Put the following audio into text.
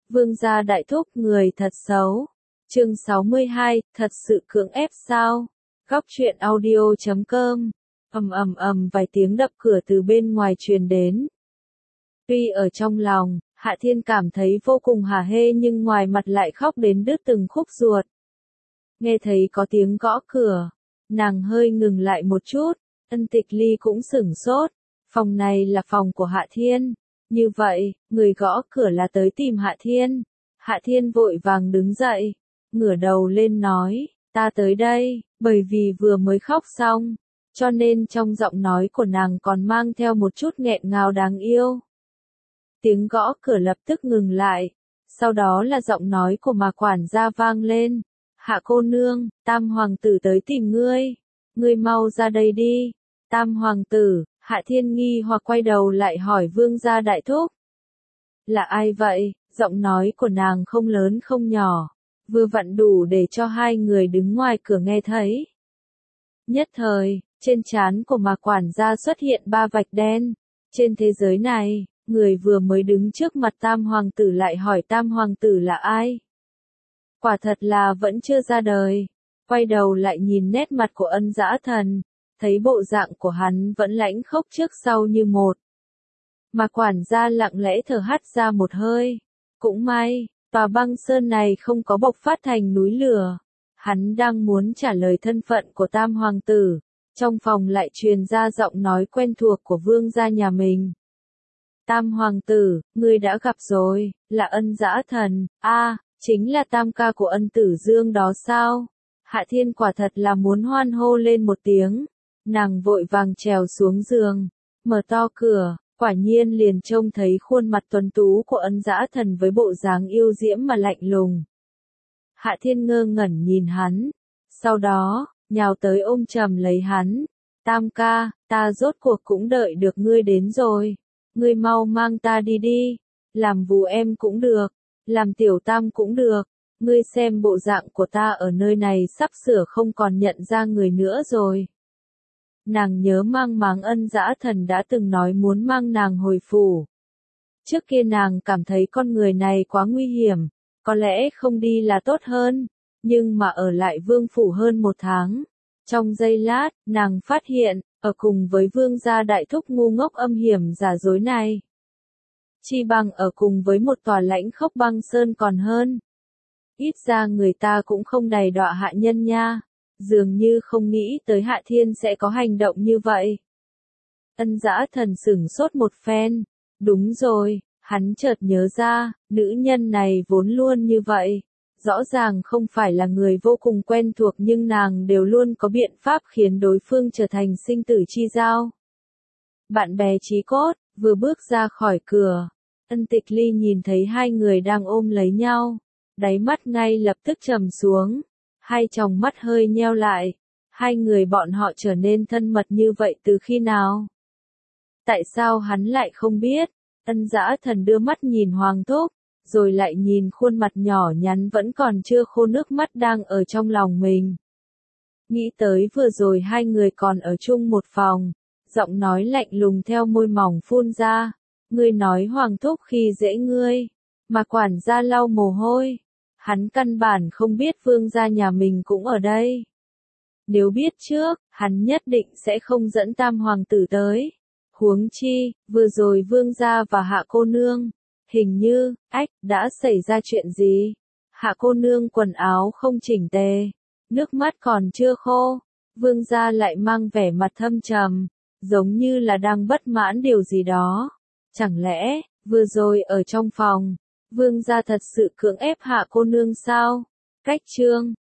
Vương gia đại thúc người thật xấu. Chương 62, thật sự cưỡng ép sao? Góc truyện audio.com. Vài tiếng đập cửa từ bên ngoài truyền đến. Tuy ở trong lòng, Hạ Thiên cảm thấy vô cùng hả hê nhưng ngoài mặt lại khóc đến đứt từng khúc ruột. Nghe thấy có tiếng gõ cửa, nàng hơi ngừng lại một chút, Ân Tịch Ly cũng sửng sốt. Phòng này là phòng của Hạ Thiên. Như vậy, người gõ cửa là tới tìm Hạ Thiên. Hạ Thiên vội vàng đứng dậy, ngửa đầu lên nói, ta tới đây, bởi vì vừa mới khóc xong, cho nên trong giọng nói của nàng còn mang theo một chút nghẹn ngào đáng yêu. Tiếng gõ cửa lập tức ngừng lại, sau đó là giọng nói của mà quản gia vang lên, Hạ cô nương, Tam hoàng tử tới tìm ngươi mau ra đây đi. Tam hoàng tử, Hạ Thiên nghi hoặc quay đầu lại hỏi Vương gia đại thúc. Là ai vậy? Giọng nói của nàng không lớn không nhỏ, vừa vặn đủ để cho hai người đứng ngoài cửa nghe thấy. Nhất thời, trên trán của mà quản gia xuất hiện ba vạch đen. Trên thế giới này, người vừa mới đứng trước mặt Tam hoàng tử lại hỏi Tam hoàng tử là ai? Quả thật là vẫn chưa ra đời. Quay đầu lại nhìn nét mặt của Ân Dã Thần, thấy bộ dạng của hắn vẫn lãnh khốc trước sau như một. Mà quản gia lặng lẽ thở hắt ra một hơi. Cũng may, tòa băng sơn này không có bộc phát thành núi lửa. Hắn đang muốn trả lời thân phận của Tam hoàng tử. Trong phòng lại truyền ra giọng nói quen thuộc của vương gia nhà mình. Tam hoàng tử, ngươi đã gặp rồi, là Ân Dã Thần, chính là Tam ca của Ân Tử Dương đó sao? Hạ Thiên quả thật là muốn hoan hô lên một tiếng. Nàng vội vàng trèo xuống giường, mở to cửa, quả nhiên liền trông thấy khuôn mặt tuấn tú của Ân Dã Thần với bộ dáng yêu diễm mà lạnh lùng. Hạ Thiên ngơ ngẩn nhìn hắn, sau đó, nhào tới ôm chầm lấy hắn. Tam ca, ta rốt cuộc cũng đợi được ngươi đến rồi. Ngươi mau mang ta đi đi, làm vú em cũng được, làm tiểu tam cũng được. Ngươi xem bộ dạng của ta ở nơi này sắp sửa không còn nhận ra người nữa rồi. Nàng nhớ mang máng Ân Dã Thần đã từng nói muốn mang nàng hồi phủ. Trước kia nàng cảm thấy con người này quá nguy hiểm, có lẽ không đi là tốt hơn, nhưng mà ở lại vương phủ hơn một tháng. Trong giây lát, nàng phát hiện, ở cùng với vương gia đại thúc ngu ngốc âm hiểm giả dối này. Chi bằng ở cùng với một tòa lãnh khốc băng sơn còn hơn. Ít ra người ta cũng không đầy đọa hạ nhân nha. Dường như không nghĩ tới Hạ Thiên sẽ có hành động như vậy. Ân Dã Thần sửng sốt một phen. Đúng rồi, hắn chợt nhớ ra, nữ nhân này vốn luôn như vậy. Rõ ràng không phải là người vô cùng quen thuộc nhưng nàng đều luôn có biện pháp khiến đối phương trở thành sinh tử chi giao. Bạn bè chí cốt, vừa bước ra khỏi cửa. Ân Tịch Ly nhìn thấy hai người đang ôm lấy nhau. Đáy mắt ngay lập tức trầm xuống. Hai tròng mắt hơi nheo lại. Hai người bọn họ trở nên thân mật như vậy từ khi nào? Tại sao hắn lại không biết? Ân Dã Thần đưa mắt nhìn Hoàng thúc, rồi lại nhìn khuôn mặt nhỏ nhắn vẫn còn chưa khô nước mắt đang ở trong lòng mình. Nghĩ tới vừa rồi hai người còn ở chung một phòng, giọng nói lạnh lùng theo môi mỏng phun ra. Ngươi nói Hoàng thúc khi dễ ngươi, mà quản gia lau mồ hôi. Hắn căn bản không biết vương gia nhà mình cũng ở đây. Nếu biết trước, hắn nhất định sẽ không dẫn Tam hoàng tử tới. Huống chi, vừa rồi vương gia và Hạ cô nương, hình như, đã xảy ra chuyện gì? Hạ cô nương quần áo không chỉnh tề, nước mắt còn chưa khô, vương gia lại mang vẻ mặt thâm trầm, giống như là đang bất mãn điều gì đó. Chẳng lẽ, vừa rồi ở trong phòng, vương gia thật sự cưỡng ép Hạ cô nương sao? Cách chương